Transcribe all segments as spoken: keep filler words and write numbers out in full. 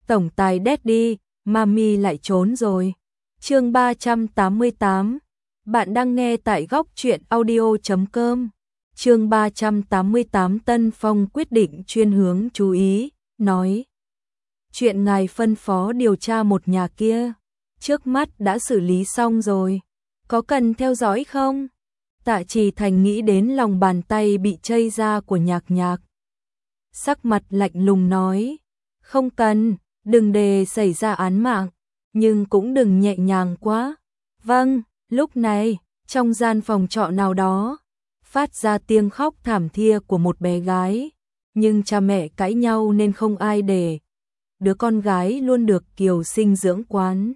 Tổng tài Daddy, Mami lại trốn rồi. Chương ba trăm tám mươi tám. Bạn đang nghe tại góc truyện audio chấm com. Chương ba trăm tám mươi tám. Tân Phong quyết định chuyên hướng chú ý, nói: chuyện ngài phân phó điều tra một nhà kia, trước mắt đã xử lý xong rồi, có cần theo dõi không? Tạ Trì Thành nghĩ đến lòng bàn tay bị chây ra của Nhạc Nhạc, sắc mặt lạnh lùng nói: không cần, đừng để xảy ra án mạng, nhưng cũng đừng nhẹ nhàng quá. Vâng. Lúc này, trong gian phòng trọ nào đó, phát ra tiếng khóc thảm thia của một bé gái, nhưng cha mẹ cãi nhau nên không ai để đứa con gái luôn được Kiều Sinh dưỡng quán.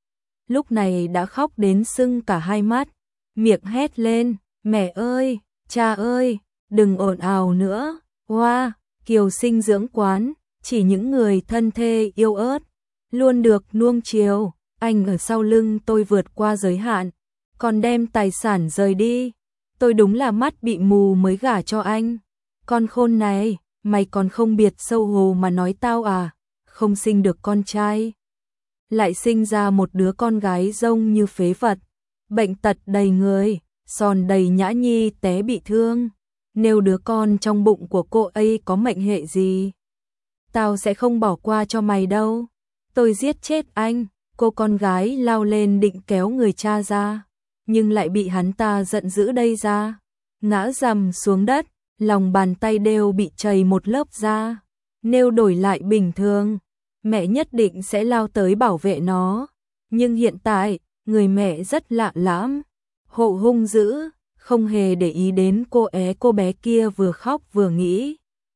Lúc này đã khóc đến sưng cả hai mắt, miệng hét lên: mẹ ơi, cha ơi, đừng ồn ào nữa. Hoa, wow, Kiều Sinh dưỡng quán, chỉ những người thân thê yêu ớt, luôn được nuông chiều. Anh ở sau lưng tôi vượt qua giới hạn, còn đem tài sản rời đi. Tôi đúng là mắt bị mù mới gả cho anh. Con khôn này, mày còn không biết xấu hổ mà nói tao à? Không sinh được con trai, lại sinh ra một đứa con gái rông như phế vật, bệnh tật đầy người, sòn đầy nhã nhi té bị thương. Nếu đứa con trong bụng của cô ấy có mệnh hệ gì, tao sẽ không bỏ qua cho mày đâu. Tôi giết chết anh. Cô con gái lao lên định kéo người cha ra, nhưng lại bị hắn ta giận dữ đẩy ra, ngã rầm xuống đất, lòng bàn tay đều bị chảy một lớp da. Nếu đổi lại bình thường, mẹ nhất định sẽ lao tới bảo vệ nó, nhưng hiện tại, người mẹ rất lạ lẫm, hộ hung dữ, không hề để ý đến cô é cô bé kia vừa khóc vừa nghĩ.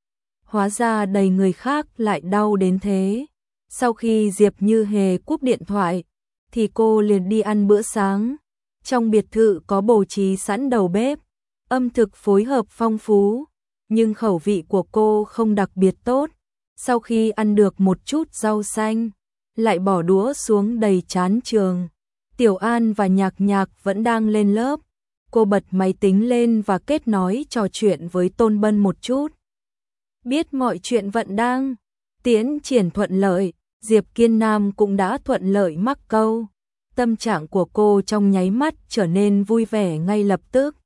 Hóa ra đầy người khác lại đau đến thế. Sau khi Diệp Như Hề cúp điện thoại, thì cô liền đi ăn bữa sáng. Trong biệt thự có bố trí sẵn đầu bếp, ẩm thực phối hợp phong phú, nhưng khẩu vị của cô không đặc biệt tốt. Sau khi ăn được một chút rau xanh, lại bỏ đũa xuống đầy chán trường. Tiểu An và Nhạc Nhạc vẫn đang lên lớp. Cô bật máy tính lên và kết nối trò chuyện với Tôn Bân một chút. Biết mọi chuyện vẫn đang tiến triển thuận lợi, Diệp Kiên Nam cũng đã thuận lợi mắc câu. Tâm trạng của cô trong nháy mắt trở nên vui vẻ ngay lập tức.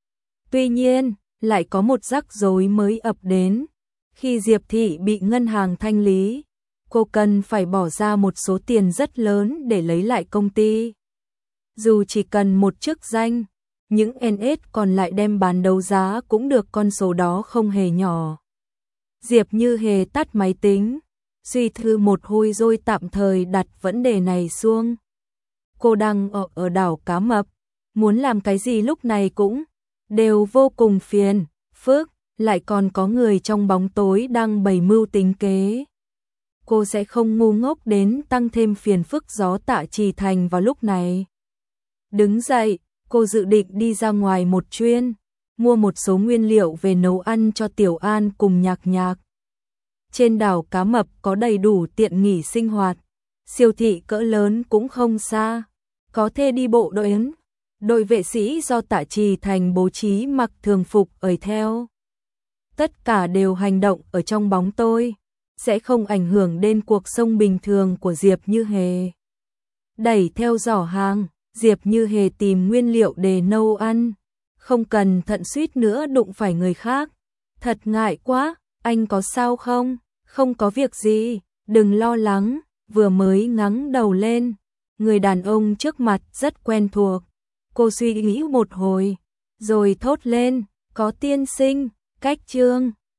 Tuy nhiên, lại có một rắc rối mới ập đến. Khi Diệp Thị bị ngân hàng thanh lý, cô cần phải bỏ ra một số tiền rất lớn để lấy lại công ty. Dù chỉ cần một chức danh, những en ét còn lại đem bán đấu giá cũng được, con số đó không hề nhỏ. Diệp Như Hề tắt máy tính, suy thư một hồi rồi tạm thời đặt vấn đề này xuống. Cô đang ở, ở đảo Cá Mập, muốn làm cái gì lúc này cũng đều vô cùng phiền phức, lại còn có người trong bóng tối đang bày mưu tính kế. Cô sẽ không ngu ngốc đến tăng thêm phiền phức gió Tạ Trì Thành vào lúc này. Đứng dậy, cô dự định đi ra ngoài một chuyến, mua một số nguyên liệu về nấu ăn cho Tiểu An cùng Nhạc Nhạc. Trên đảo Cá Mập có đầy đủ tiện nghỉ sinh hoạt, siêu thị cỡ lớn cũng không xa, có thể đi bộ đến. Đội vệ sĩ do Tạ Trì Thành bố trí mặc thường phục ở theo. Tất cả đều hành động ở trong bóng tối, sẽ không ảnh hưởng đến cuộc sống bình thường của Diệp Như Hề. Đẩy theo giỏ hàng, Diệp Như Hề tìm nguyên liệu để nấu ăn, không cần thận suýt nữa đụng phải người khác. Thật ngại quá, anh có sao không? Không có việc gì, đừng lo lắng. Vừa mới ngẩng đầu lên, người đàn ông trước mặt rất quen thuộc. Cô suy nghĩ một hồi, rồi thốt lên: có tiên sinh, cách Trương.